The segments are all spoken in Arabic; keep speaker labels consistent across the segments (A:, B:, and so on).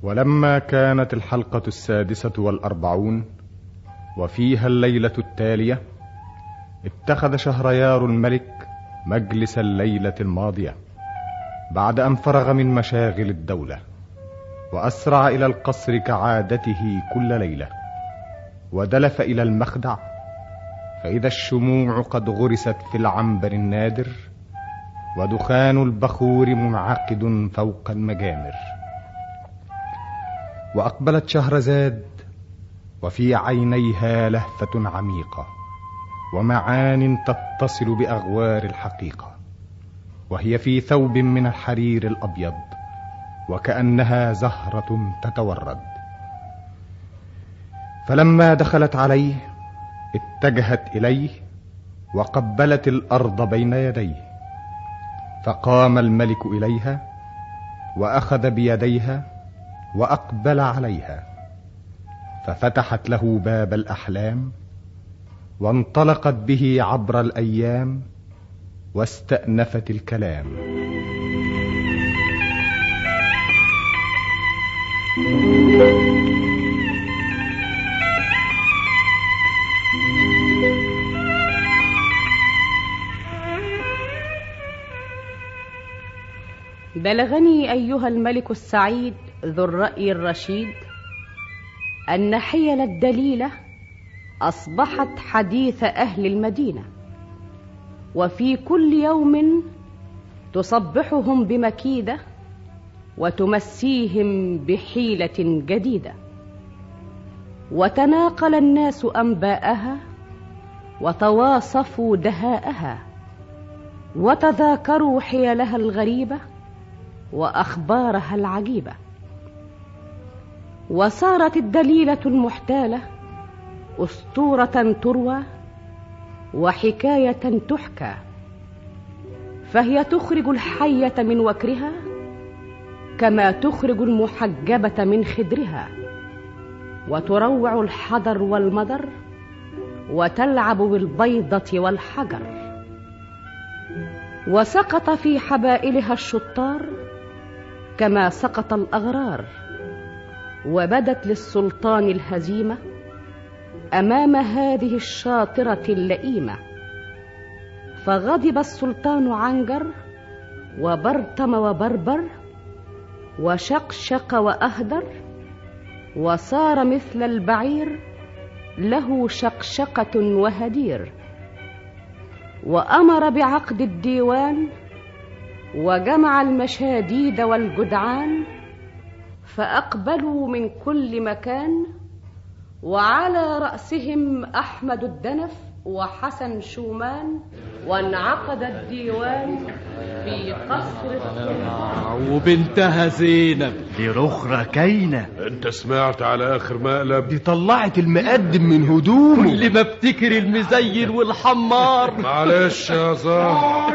A: ولما كانت الحلقة 46 وفيها الليلة التالية، اتخذ شهريار الملك مجلس الليلة الماضية بعد أن فرغ من مشاغل الدولة، وأسرع إلى القصر كعادته كل ليلة، ودلف إلى المخدع، فإذا الشموع قد غرست في العنبر النادر، ودخان البخور منعقد فوق المجامر. وأقبلت شهرزاد وفي عينيها لهفة عميقة ومعان تتصل بأغوار الحقيقة، وهي في ثوب من الحرير الأبيض وكأنها زهرة تتورد. فلما دخلت عليه اتجهت إليه وقبلت الأرض بين يديه، فقام الملك إليها وأخذ بيديها وأقبل عليها، ففتحت له باب الأحلام وانطلقت به عبر الأيام واستأنفت الكلام.
B: بلغني أيها الملك السعيد ذو الرأي الرشيد أن حيل الدليلة أصبحت حديث أهل المدينة، وفي كل يوم تصبحهم بمكيدة وتمسيهم بحيلة جديدة، وتناقل الناس أنباءها وتواصفوا دهاءها وتذاكروا حيلها الغريبة وأخبارها العجيبة. وصارت الدليلة المحتالة أسطورة تروى وحكاية تحكى، فهي تخرج الحية من وكرها كما تخرج المحجبة من خدرها، وتروع الحضر والمدر وتلعب بالبيضة والحجر. وسقط في حبائلها الشطار كما سقط الأغرار، وبدت للسلطان الهزيمة أمام هذه الشاطرة اللئيمة، فغضب السلطان عنجر وبرطم وبربر وشقشق وأهدر، وصار مثل البعير له شقشقة وهدير. وأمر بعقد الديوان وجمع المشاديد والجدعان، فأقبلوا من كل مكان، وعلى رأسهم أحمد الدنف وحسن شومان، وانعقد الديوان في قصر السلطان.
C: وبنتها زينب
D: دي رخرة كاينة.
E: انت سمعت على آخر مقلب؟
D: دي طلعت المقدم من هدومه.
C: كل ما افتكر المزين والحمار.
E: معلش يا زهر.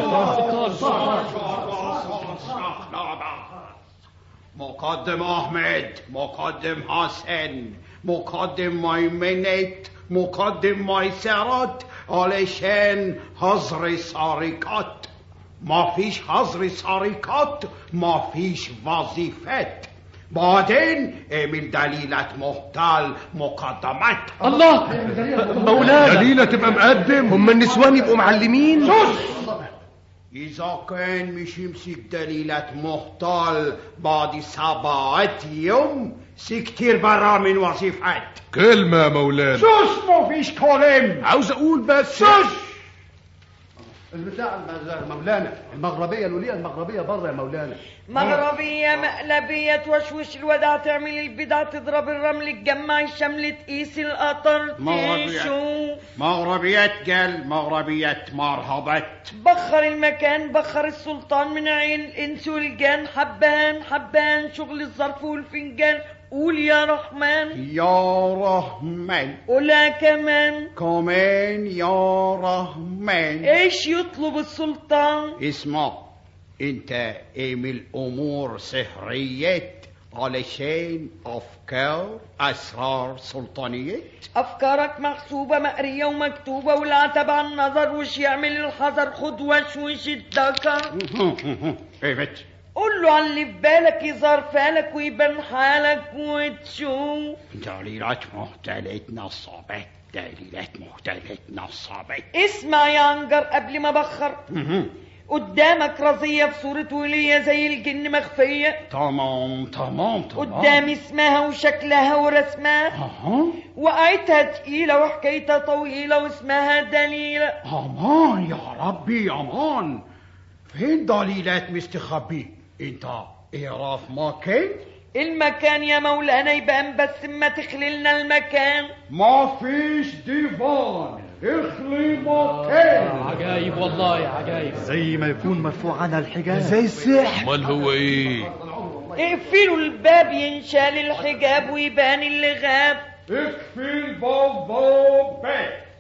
F: مقدم أحمد، مقدم حسن، مقدم ميمنت، مقدم ميسرت، علشان حظر سارقات. ما فيش حظر سارقات ما فيش وظيفات. بعدين اعمل دليلة محتال مقدمات.
D: الله مولانا،
E: دليلة تبقى مقدم؟
D: هم النسوان يبقوا معلمين؟
F: إذا كان مش يمسك دليلة محتال بعد 7 يوم سكتير برا من وظيفات.
E: كلمة يا مولانا.
F: سوس ما فيش كلام.
E: عاوز أقول بس.
F: سوس
G: البتاع مولانا، المغربية الولية المغربية بره يا مولانا.
H: مغربية مقلبية توشوش الودع، تعمل البدع، تضرب الرمل، تجمع الشمل، تقيس القطر، تشوف.
F: مغربيات قال مغربيات مرحبات.
H: بخر المكان، بخر السلطان من عين الإنس والجان، حبان حبان شغل الظرف والفنجان. قول يا رحمن.
F: يا رحمن.
H: قولها كمان.
F: كمان يا رحمن.
H: ايش يطلب السلطان؟
F: اسمع، انت اعمل امور سحريات علشان افكار اسرار سلطانيات.
H: افكارك محسوبة مقرية ومكتوبة، والعتب عن النظر، وش يعمل الحذر، خد وشوش الذكر.
F: ايفت
H: قول له على اللي في بالك يظهر فالك ويبان حالك وتشوف.
F: دليلات مهتلة نصبت، دليلات مهتلة نصبت.
H: اسمع يا عنجر قبل ما بخر. قدامك رزية في صورة ولية زي الجن مخفية.
F: تمام.
H: قدامي اسمها وشكلها ورسمها. وقعتها تقيلة وحكايتها طويلة واسمها دليلة.
F: امان يا ربي امان. فين دليلات مستخبي؟ انت اعرف مكان؟
H: المكان يا مولانا يبان بس ما تخللنا المكان.
F: ما فيش ديفان، اخلي مكان.
C: عجايب والله عجايب.
D: زي ما يكون مرفوع عنها الحجاب،
G: زي السحر.
E: امال هو ايه؟
H: اقفلوا الباب ينشال الحجاب ويبان اللي غاب.
F: اقفل الباب.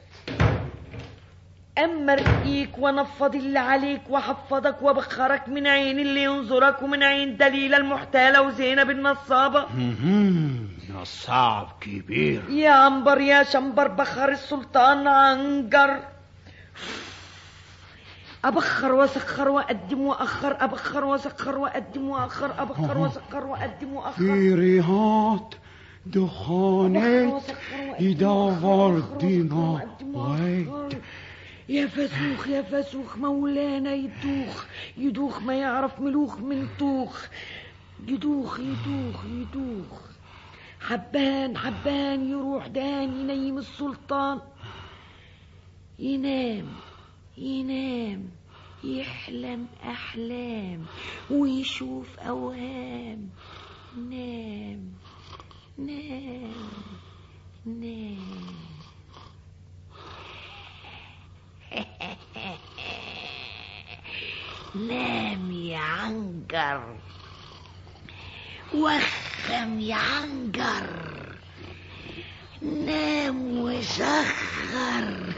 H: اما ارقيك وانفض اللي عليك وحفظك وبخرك من عين اللي ينظرك ومن عين دليلة المحتالة وزينب النصابة.
F: نصاب كبير
H: يا عنبر يا شنبر بخر السلطان عنجر. أبخر وسخر وأقدم وأخر، أبخر وسخر وأقدم وأخر، أبخر وسخر وأقدم وأخر.
F: في ريحات دخانات يدور دينا ويت.
H: يا فسوخ مولانا يدوخ ما يعرف ملوخ من طوخ. يدوخ حبان يروح دان ينيم السلطان. ينام يحلم أحلام ويشوف أوهام. نام نام يا عنجر، وخم يا عنجر، نام وسخر.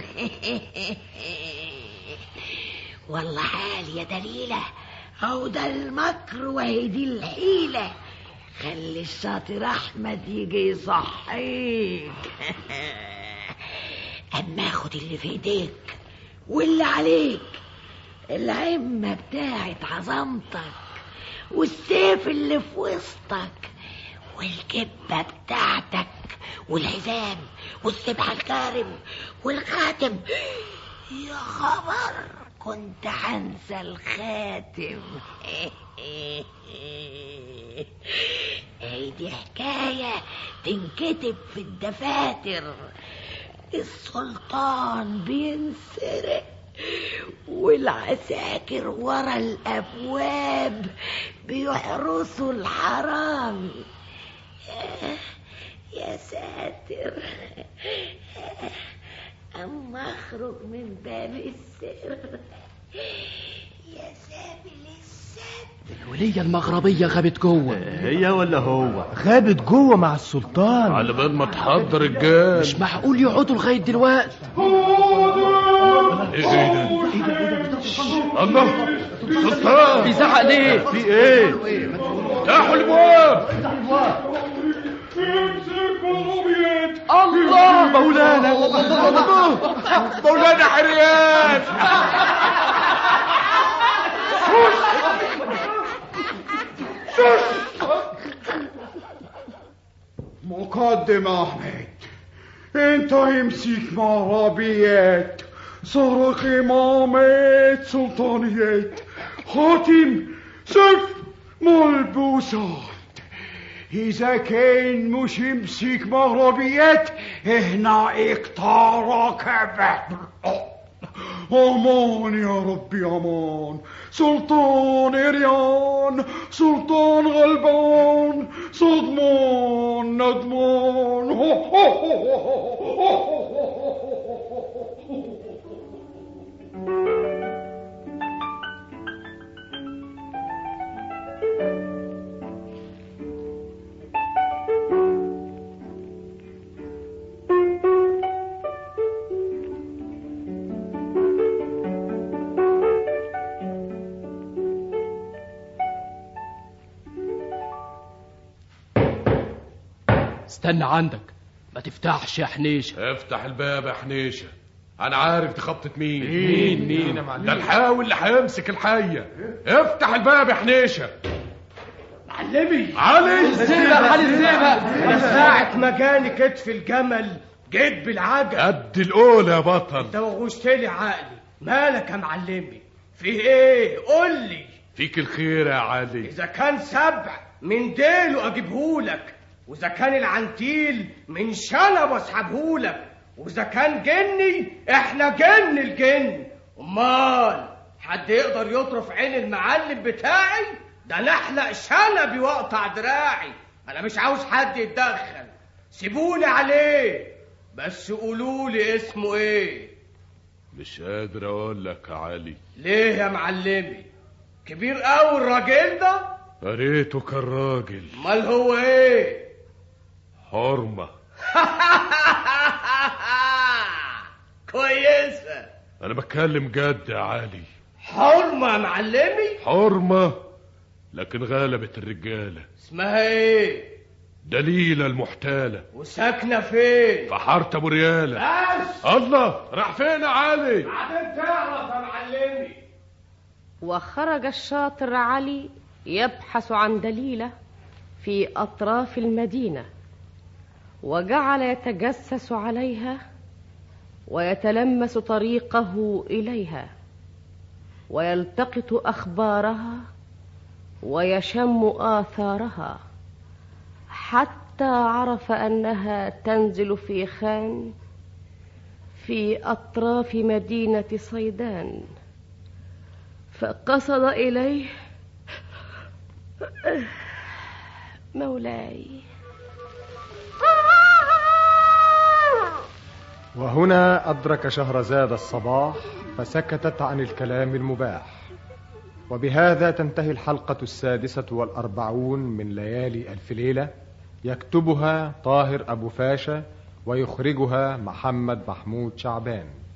H: والله حال يا دليلة، أو ده المكر وهي دي الحيلة. خلي الشاطر أحمد يجي يصحيك. أما خد اللي في ايديك واللي عليك، العمة بتاعت عظمتك والسيف اللي في وسطك والكبة بتاعتك والحزام والسبحة الكارم والخاتم. يا خبر كنت هنسى الخاتم. دي حكاية تنكتب في الدفاتر. السلطان بينسرق والعساكر ورا الأبواب بيحرسوا الحرام. يا ساتر، أما أخرج من باب السر يا سابل الستر.
C: الولية المغربية غابت جوه.
D: هي ولا هو؟ غابت جوه مع السلطان.
E: على بال ما تحضر الجال.
C: مش معقول يقعدوا لغاية دلوقتي.
E: ايه ده؟ الله، سلطان
C: بيزعق ليه؟
D: في ايه؟
E: افتحوا الابواب.
C: الله
F: مولانا حريان. مقدم احمد، انت يمسك مغربيات، سرق امامات سلطانيات، خاتم سيف ملبوسات. إذا كان مش يمسك مغربيات هنا اقتارك امان يا ربي امان. سلطان إريان، سلطان غلبان، صدمان ندمان.
C: استنى عندك، ما تفتحش يا حنيشة.
E: افتح الباب يا حنيشة. انا عارف دي خبطة مين يا معلم؟ ده الحاوي اللي هيمسك الحية. افتح الباب يا حنيشة.
C: معلمي
E: علي
C: الزيبة
D: انا ساعة ما جاني كتف الجمل جيت بالعجل.
E: قد الأولى يا بطل.
D: انت وغشتلي عقلي. مالك يا معلمي؟ فيه ايه؟ قول لي.
E: فيك الخير يا علي.
D: اذا كان سبع من ديله اجيبهولك، واذا كان العنتيل من شنب اسحبهولك، واذا كان جني احنا جن الجن. امال حد يقدر يطرف عين المعلم بتاعي؟ ده نحلق شنبي واقطع دراعي. انا مش عاوز حد يتدخل، سيبوني عليه، بس قولولي اسمه ايه.
E: مش قادر اقول لك يا علي.
D: ليه يا معلمي؟ كبير قوي الراجل ده؟
E: قريته كان راجل.
D: امال هو ايه؟
E: حرمة.
D: كويسة.
E: انا بتكلم جد يا علي.
D: حرمة يا معلمي؟
E: حرمة لكن غلبت الرجالة.
D: اسمها ايه؟
E: دليلة المحتالة.
D: وساكنة فين؟
E: في حارة ابو ريالة.
D: بس
E: الله، راح فين يا علي؟
D: بعدين تعرف يا معلمي.
B: وخرج الشاطر علي يبحث عن دليلة في أطراف المدينة، وجعل يتجسس عليها ويتلمس طريقه إليها، ويلتقط أخبارها ويشم آثارها، حتى عرف أنها تنزل في خان في أطراف مدينة صيدان، فقصد إليه. مولاي.
A: وهنا أدرك شهرزاد الصباح فسكتت عن الكلام المباح. وبهذا تنتهي الحلقة 46 من ليالي ألف ليلة، يكتبها طاهر أبو فاشا ويخرجها محمد محمود شعبان.